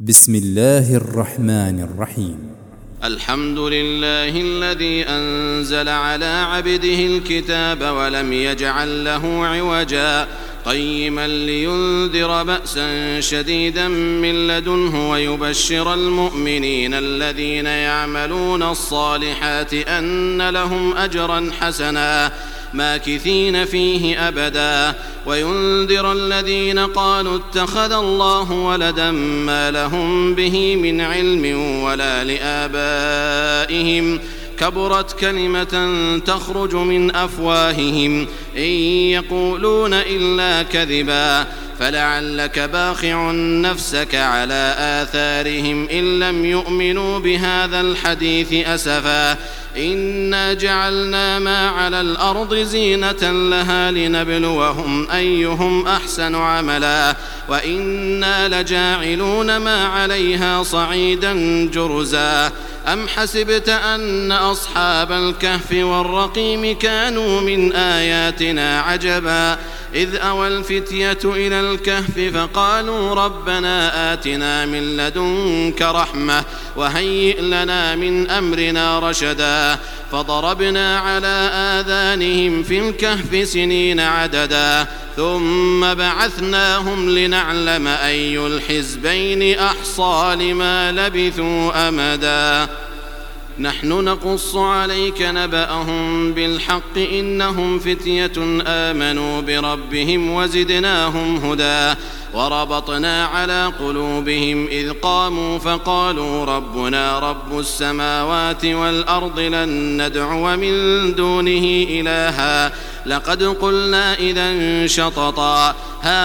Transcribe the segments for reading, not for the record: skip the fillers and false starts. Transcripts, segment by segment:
بسم الله الرحمن الرحيم. الحمد لله الذي أنزل على عبده الكتاب ولم يجعل له عوجا قيما لينذر بأسا شديدا من لدنه ويبشر المؤمنين الذين يعملون الصالحات أن لهم أجرا حسنا ماكثين فيه أبدا وينذر الذين قالوا اتخذ الله ولدا ما لهم به من علم ولا لآبائهم كبرت كلمة تخرج من أفواههم إن يقولون إلا كذبا فلعلك باخع نفسك على آثارهم إن لم يؤمنوا بهذا الحديث أسفا إنا جعلنا ما على الأرض زينة لها لنبلوهم أيهم أحسن عملا وإنا لجاعلون ما عليها صعيدا جرزا أم حسبت أن أصحاب الكهف والرقيم كانوا من آياتنا عجبا إذ أوى الفتية إلى الكهف فقالوا ربنا آتنا من لدنك رحمة وهيئ لنا من أمرنا رشدا فضربنا على آذانهم في الكهف سنين عددا ثم بعثناهم لنعلم أي الحزبين أحصى لما لبثوا أمدا نحن نقص عليك نبأهم بالحق إنهم فتية آمنوا بربهم وزدناهم هدى وربطنا على قلوبهم إذ قاموا فقالوا ربنا رب السماوات والأرض لن ندعو من دونه إلها لقد قلنا إذا شططا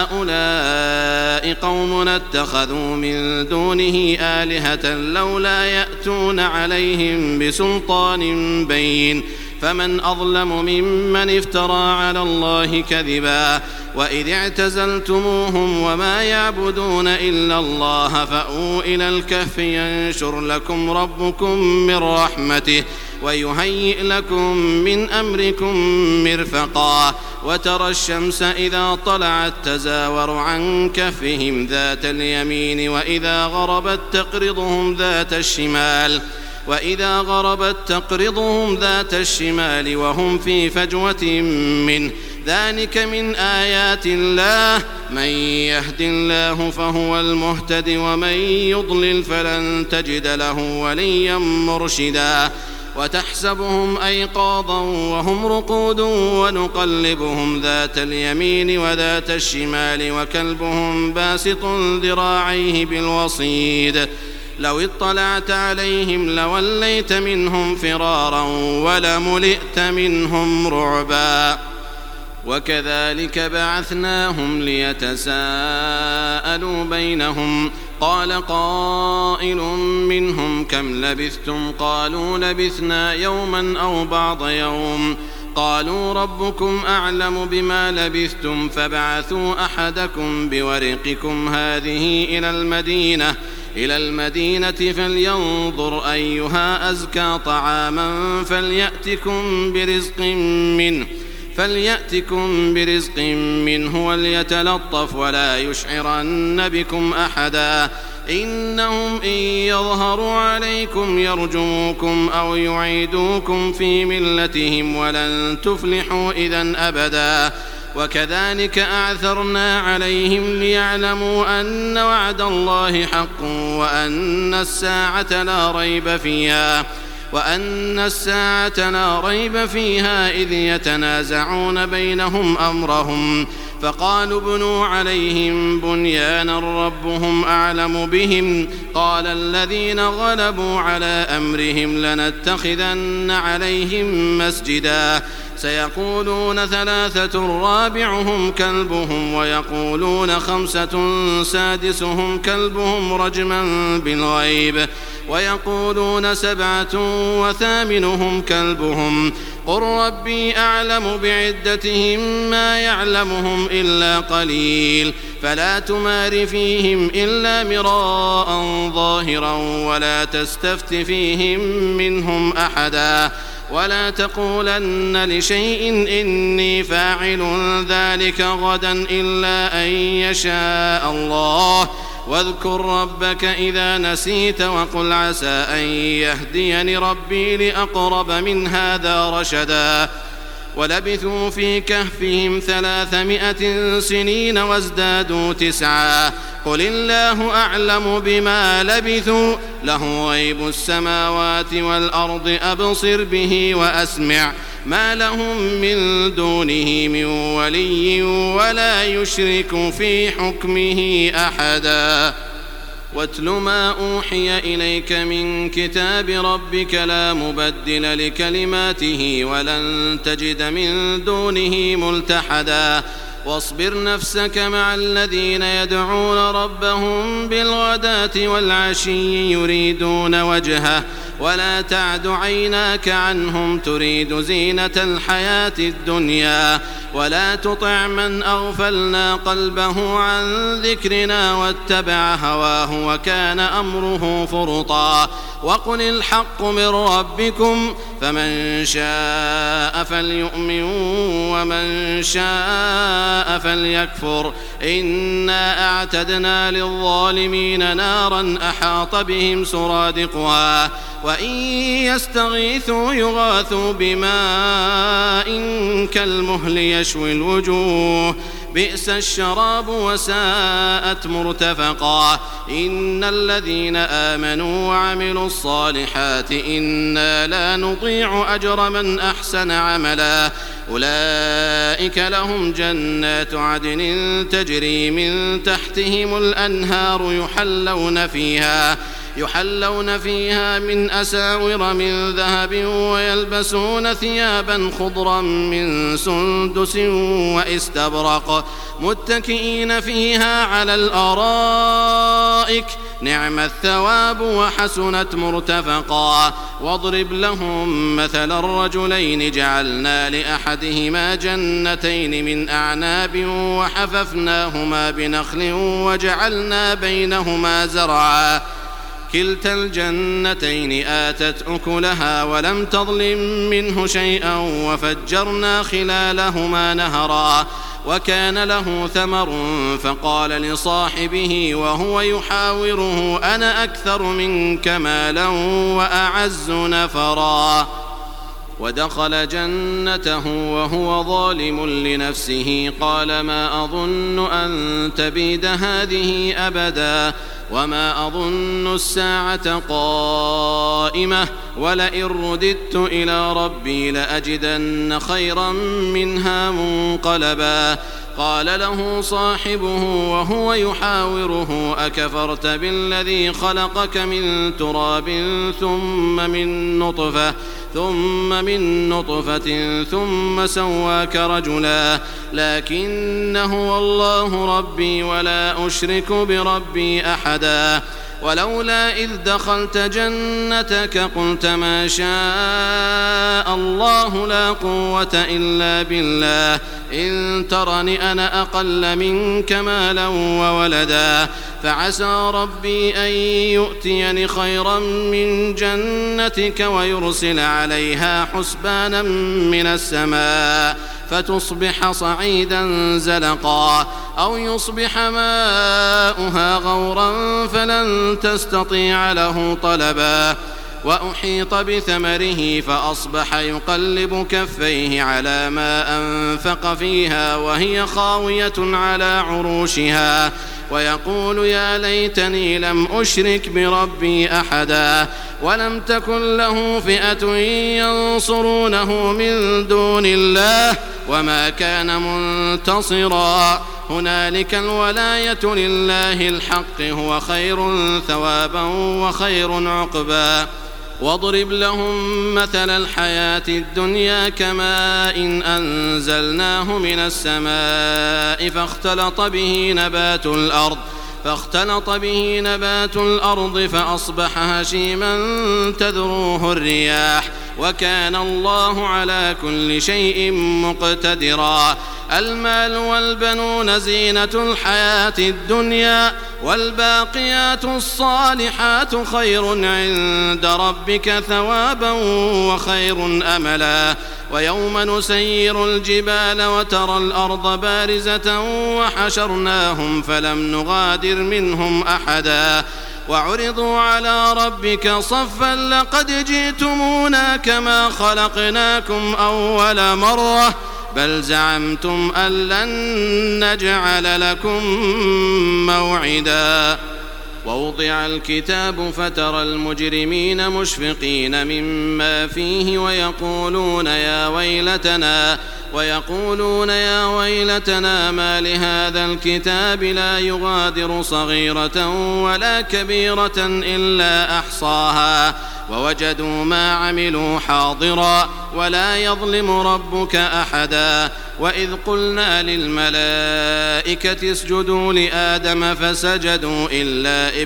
هؤلاء قومنا اتخذوا من دونه آلهة لولا يأتون عليهم بسلطان بين فمن أظلم ممن افترى على الله كذبا وإذ اعتزلتموهم وما يعبدون إلا الله فأووا إلى الكهف ينشر لكم ربكم من رحمته ويهيئ لكم من أمركم مرفقا وترى الشمس إذا طلعت تزاور عن كهفهم ذات اليمين وإذا غربت تقرضهم ذات الشمال وهم في فجوة منه ذلك من آيات الله من يهد الله فهو المهتد ومن يضلل فلن تجد له وليا مرشدا وتحسبهم أيقاظا وهم رقود ونقلبهم ذات اليمين وذات الشمال وكلبهم باسط ذراعيه بالوصيد لو اطلعت عليهم لوليت منهم فرارا ولملئت منهم رعبا وكذلك بعثناهم ليتساءلوا بينهم قال قائل منهم كم لبثتم قالوا لبثنا يوما أو بعض يوم قالوا ربكم أعلم بما لبثتم فابعثوا أحدكم بورقكم هذه إلى المدينة فلينظر أيها أزكى طعاما فليأتكم برزق منه وليتلطف ولا يشعرن بكم أحدا إنهم إن يظهروا عليكم يرجموكم أو يعيدوكم في ملتهم ولن تفلحوا إذن أبدا وكذلك أعثرنا عليهم ليعلموا أن وعد الله حق وأن الساعة لا ريب فيها إذ يتنازعون بينهم أمرهم فقالوا ابنوا عليهم بنيانا ربهم أعلم بهم قال الذين غلبوا على أمرهم لنتخذن عليهم مسجدا سيقولون 3 رابعهم كلبهم ويقولون 5 سادسهم كلبهم رجما بالغيب ويقولون 7 وثامنهم كلبهم قل ربي أعلم بعدتهم ما يعلمهم إلا قليل فلا تمار فيهم إلا مراء ظاهرا ولا تستفت فيهم منهم أحدا ولا تقولن لشيء إني فاعل ذلك غدا إلا أن يشاء الله واذكر ربك إذا نسيت وقل عسى أن يهديني ربي لأقرب من هذا رشدا ولبثوا في كهفهم 300 سنين وازدادوا 9 قل الله أعلم بما لبثوا له غيب السماوات والأرض أبصر به وأسمع ما لهم من دونه من ولي ولا يشرك في حكمه أحدا واتل ما أوحي إليك من كتاب ربك لا مبدل لكلماته ولن تجد من دونه ملتحدا واصبر نفسك مع الذين يدعون ربهم بالغداة والعشي يريدون وجهه ولا تعد عيناك عنهم تريد زينة الحياة الدنيا ولا تطع من أغفلنا قلبه عن ذكرنا واتبع هواه وكان أمره فرطا وقل الحق من ربكم فمن شاء فليؤمن ومن شاء فليكفر إنا أعتدنا للظالمين نارا أحاط بهم سرادقها وإن يستغيثوا يغاثوا بماء كالمهل يشوي الوجوه بئس الشراب وساءت مرتفقا إن الذين آمنوا وعملوا الصالحات إنا لا نضيع أجر من أحسن عملا أولئك لهم جنات عدن تجري من تحتهم الأنهار يحلون فيها من أساور من ذهب ويلبسون ثيابا خضرا من سندس وإستبرق متكئين فيها على الأرائك نعم الثواب وحسنت مرتفقا واضرب لهم مثل الرجلين جعلنا لأحدهما جنتين من أعناب وحففناهما بنخل وجعلنا بينهما زرعا كلتا الجنتين آتت أكلها ولم تظلم منه شيئا وفجرنا خلالهما نهرا وكان له ثمر فقال لصاحبه وهو يحاوره أنا أكثر منك مالا وأعز نفرا ودخل جنته وهو ظالم لنفسه قال ما أظن أن تبيد هذه أبدا وما أظن الساعة قائمة ولئن رددت إلى ربي لأجدن خيرا منها منقلبا قال له صاحبه وهو يحاوره أكفرت بالذي خلقك من تراب ثم من نطفة ثم سواك رجلا لكن هو الله ربي ولا أشرك بربي أحدا ولولا إذ دخلت جنتك قلت ما شاء الله لا قوة إلا بالله إن ترني أنا أقل منك مالا وولدا فعسى ربي أن يؤتيني خيرا من جنتك ويرسل عليها حسبانا من السماء فتصبح صعيدا زلقا أو يصبح ماؤها غورا فلن تستطيع له طلبا وأحيط بثمره فأصبح يقلب كفيه على ما أنفق فيها وهي خاوية على عروشها ويقول يا ليتني لم أشرك بربي أحدا ولم تكن له فئة ينصرونه من دون الله وما كان منتصرا هنالك الولاية لله الحق هو خير ثوابا وخير عقبا واضرب لهم مثل الحياة الدنيا كماء إن أنزلناه من السماء فاختلط به نبات الأرض فأصبح هشيما تذروه الرياح وكان الله على كل شيء مقتدرا. المال والبنون زينة الحياة الدنيا، والباقيات الصالحات خير عند ربك ثوابا وخير أملا. ويوم نسير الجبال وترى الأرض بارزة وحشرناهم فلم نغادر منهم أحدا وعرضوا على ربك صفا لقد جئتمونا كما خلقناكم أول مرة بل زعمتم أن لن نجعل لكم موعدا. ووضع الكتاب فترى المجرمين مشفقين مما فيه ويقولون يا ويلتنا ما لهذا الكتاب لا يغادر صغيرة ولا كبيرة إلا أحصاها ووجدوا ما عملوا حاضرا ولا يظلم ربك أحدا. وإذ قلنا للملائكة اسجدوا لآدم فسجدوا إلا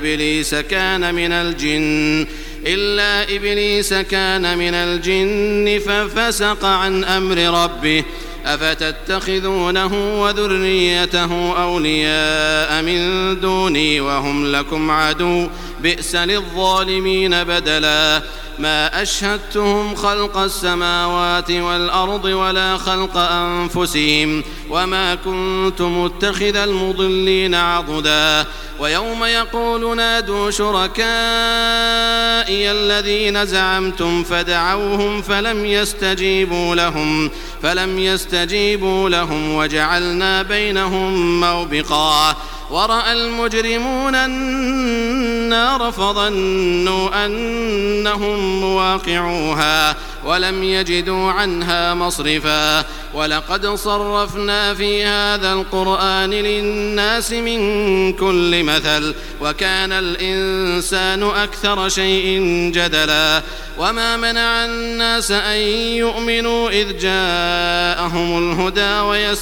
إبليس كان من الجن ففسق عن أمر ربه أفتتخذونه وذريته أولياء من دوني وهم لكم عدو بئس للظالمين بدلا. ما أشهدتهم خلق السماوات والأرض ولا خلق أنفسهم وما كنت متخذ المضلين عضدا. ويوم يقول نادوا شركائي الذين زعمتم فدعوهم فلم يستجيبوا لهم وجعلنا بينهم موبقا. ورأى المجرمون النار فظنوا أنهم مواقعوها ولم يجدوا عنها مصرفا. ولقد صرفنا في هذا القرآن للناس من كل مثل وكان الإنسان أكثر شيء جدلا. وما منع الناس أن يؤمنوا إذ جاءهم الهدى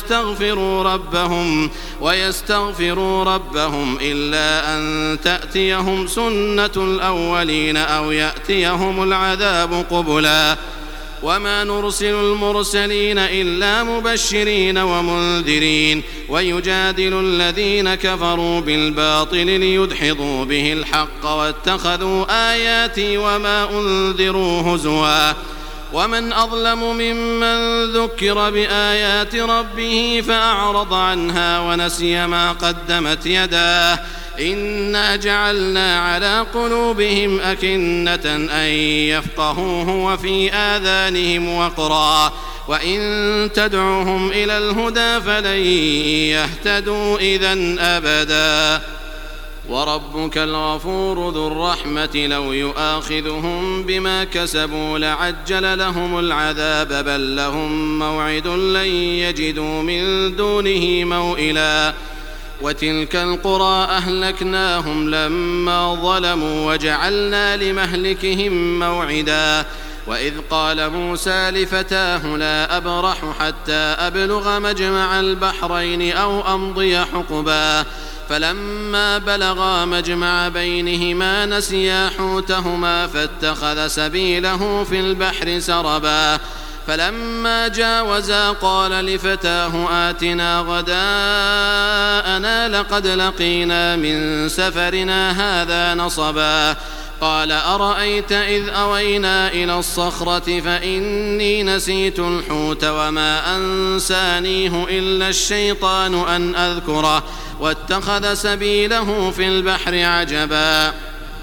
ويستغفروا ربهم إلا أن تأتيهم سنة الأولين أو يأتيهم العذاب قبلا. وما نرسل المرسلين إلا مبشرين ومنذرين ويجادل الذين كفروا بالباطل ليدحضوا به الحق واتخذوا آياتي وما أنذروا هزوا. ومن أظلم ممن ذكر بآيات ربه فأعرض عنها ونسي ما قدمت يداه إنا جعلنا على قلوبهم أكنة أن يفقهوه وفي آذانهم وقرا وإن تدعوهم إلى الهدى فلن يهتدوا إذن أبدا. وربك الغفور ذو الرحمة لو يؤاخذهم بما كسبوا لعجل لهم العذاب بل لهم موعد لن يجدوا من دونه موئلا. وتلك القرى أهلكناهم لما ظلموا وجعلنا لمهلكهم موعدا. وإذ قال موسى لفتاه لا أبرح حتى أبلغ مجمع البحرين أو أمضي حقبا فلما بلغا مجمع بينهما نسيا حوتهما فاتخذ سبيله في البحر سربا. فلما جاوزا قال لفتاه آتنا غداءنا لقد لقينا من سفرنا هذا نصبا. قال أرأيت إذ أوينا إلى الصخرة فإني نسيت الحوت وما أنسانيه إلا الشيطان أن أذكره واتخذ سبيله في البحر عجبا.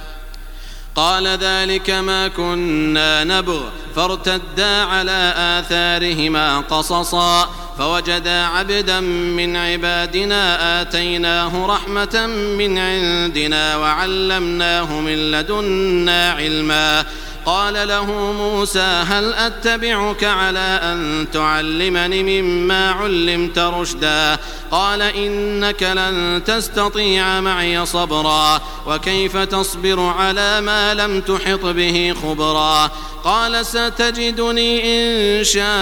قال ذلك ما كنا نبغ فارتدا على آثارهما قصصا فوجدا عبدا من عبادنا آتيناه رحمة من عندنا وعلمناه من لدنا علما. قال له موسى هل أتبعك على أن تعلمني مما علمت رشدا قال إنك لن تستطيع معي صبرا وكيف تصبر على ما لم تحط به خبرا. قال ستجدني إن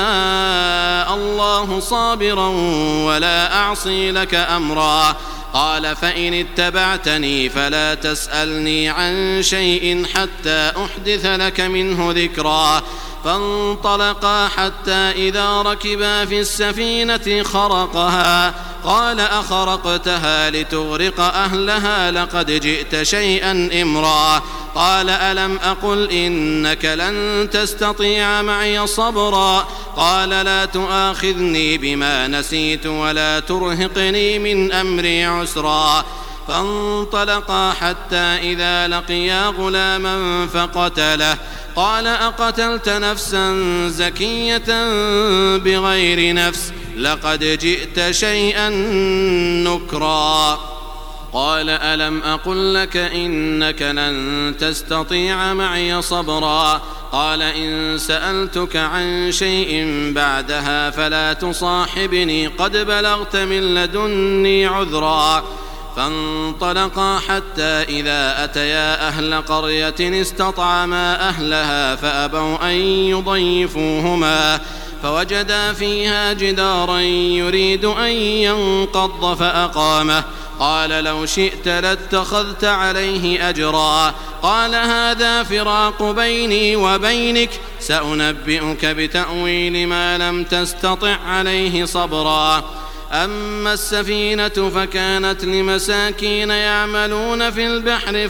شاء الله صابرا ولا أعصي لك أمرا. قال فإن اتبعتني فلا تسألني عن شيء حتى أحدث لك منه ذكرا. فانطلقا حتى إذا ركبا في السفينة خرقها قال أخرقتها لتغرق أهلها لقد جئت شيئا إمرا قال ألم أقل إنك لن تستطيع معي صبرا قال لا تؤاخذني بما نسيت ولا ترهقني من أمري عسرا فانطلقا حتى إذا لقيا غلاما فقتله قال أقتلت نفسا زكية بغير نفس لقد جئت شيئا نكرا قال ألم أقل لك إنك لن تستطيع معي صبرا قال إن سألتك عن شيء بعدها فلا تصاحبني قد بلغت من لدني عذرا فانطلقا حتى إذا أتيا أهل قرية استطعما أهلها فأبوا أن يضيفوهما فوجدا فيها جدارا يريد أن ينقض فأقامه قال لو شئت لاتخذت عليه أجرا قال هذا فراق بيني وبينك سأنبئك بتأويل ما لم تستطع عليه صبرا أما السفينة فكانت لمساكين يعملون في البحر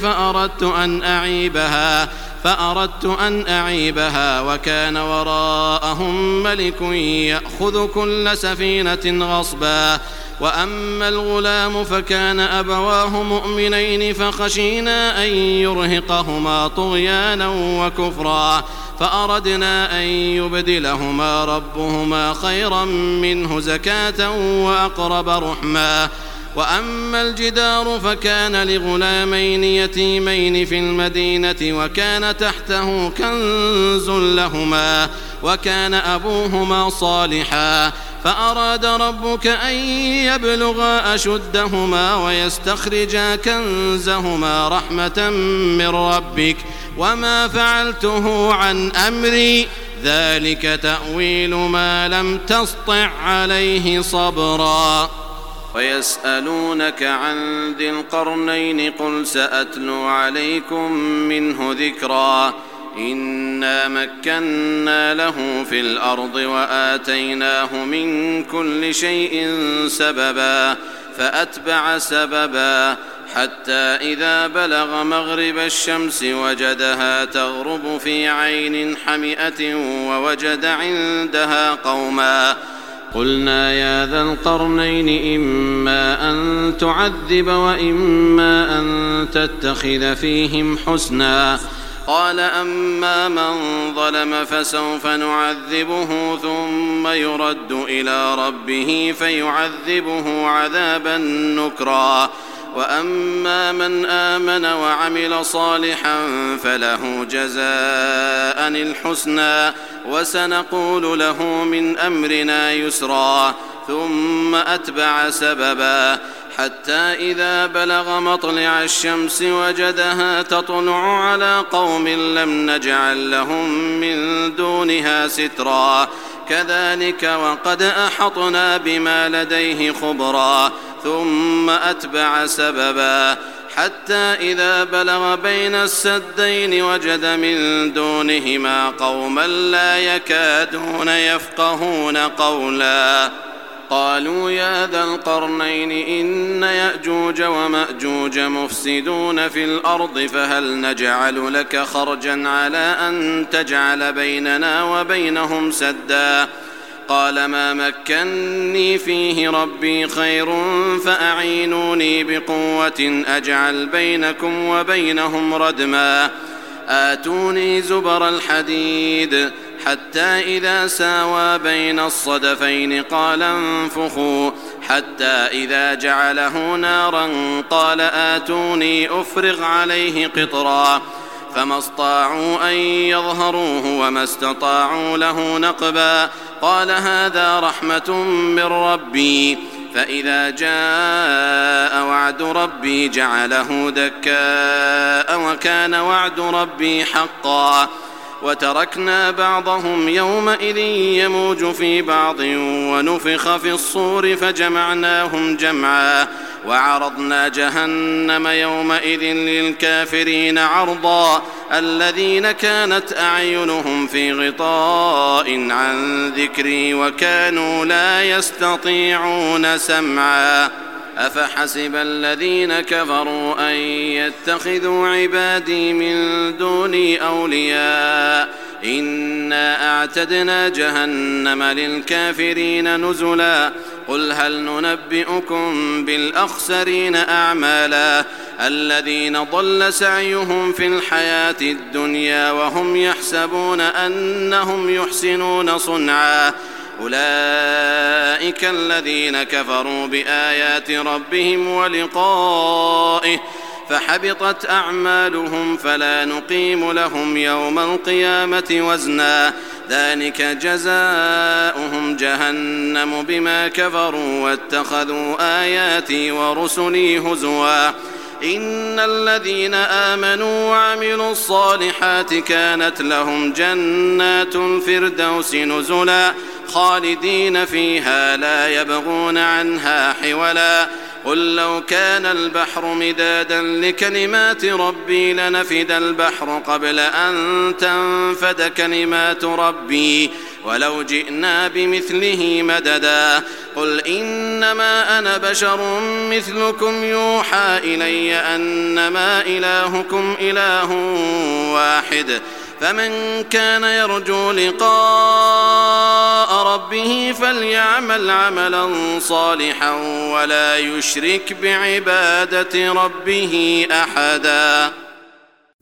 فأردت أن أعيبها وكان وراءهم ملك يأخذ كل سفينة غصبا وأما الغلام فكان أبواه مؤمنين فخشينا أن يرهقهما طغيانا وكفرا فأردنا أن يبدلهما ربهما خيرا منه زكاة وأقرب رحما وأما الجدار فكان لغلامين يتيمين في المدينة وكان تحته كنز لهما وكان أبوهما صالحا فأراد ربك أن يبلغا أشدهما ويستخرجا كنزهما رحمة من ربك وما فعلته عن أمري ذلك تأويل ما لم تسطع عليه صبرا ويسألونك عن ذي القرنين قل سأتلو عليكم منه ذكرا إنا مكنا له في الأرض وآتيناه من كل شيء سببا فأتبع سببا حتى إذا بلغ مغرب الشمس وجدها تغرب في عين حمئة ووجد عندها قوما قلنا يا ذا القرنين إما أن تعذب وإما أن تتخذ فيهم حسنا قال أما من ظلم فسوف نعذبه ثم يرد إلى ربه فيعذبه عذابا نكرا وأما من آمن وعمل صالحا فله جزاء الحسنى وسنقول له من أمرنا يسرا ثم أتبع سببا حتى إذا بلغ مطلع الشمس وجدها تطلع على قوم لم نجعل لهم من دونها سترا كذلك وقد أحطنا بما لديه خبرا ثم أتبع سببا حتى إذا بلغ بين السدين وجد من دونهما قوما لا يكادون يفقهون قولا قالوا يا ذا القرنين إن يأجوج ومأجوج مفسدون في الأرض فهل نجعل لك خرجا على أن تجعل بيننا وبينهم سدا قال ما مكني فيه ربي خير فأعينوني بقوة أجعل بينكم وبينهم ردما آتوني زبر الحديد حتى إذا ساوى بين الصدفين قال انفخوا حتى إذا جعله نارا قال آتوني أفرغ عليه قطرا فما استطاعوا أن يظهروه وما استطاعوا له نقبا قال هذا رحمة من ربي فإذا جاء وعد ربي جعله دكاء وكان وعد ربي حقا وتركنا بعضهم يومئذ يموج في بعض ونفخ في الصور فجمعناهم جمعا وعرضنا جهنم يومئذ للكافرين عرضا الذين كانت أعينهم في غطاء عن ذكري وكانوا لا يستطيعون سمعا أفحسب الذين كفروا أن يتخذوا عبادي من دوني أولياء إنا أعتدنا جهنم للكافرين نزلا قل هل ننبئكم بالأخسرين أعمالا الذين ضل سعيهم في الحياة الدنيا وهم يحسبون أنهم يحسنون صنعا أولئك الذين كفروا بآيات ربهم ولقائه فحبطت أعمالهم فلا نقيم لهم يوم القيامة وزنا ذلك جزاؤهم جهنم بما كفروا واتخذوا آياتي ورسلي هزوا إن الذين آمنوا وعملوا الصالحات كانت لهم جنات الفردوس نزلا خالدين فيها لا يبغون عنها حولا قل لو كان البحر مدادا لكلمات ربي لنفد البحر قبل أن تنفد كلمات ربي ولو جئنا بمثله مددا قل إنما أنا بشر مثلكم يوحى إلي أنما إلهكم إله واحد فمن كان يرجو لقاء ربه فليعمل عملا صالحا ولا يشرك بعبادة ربه أحدا.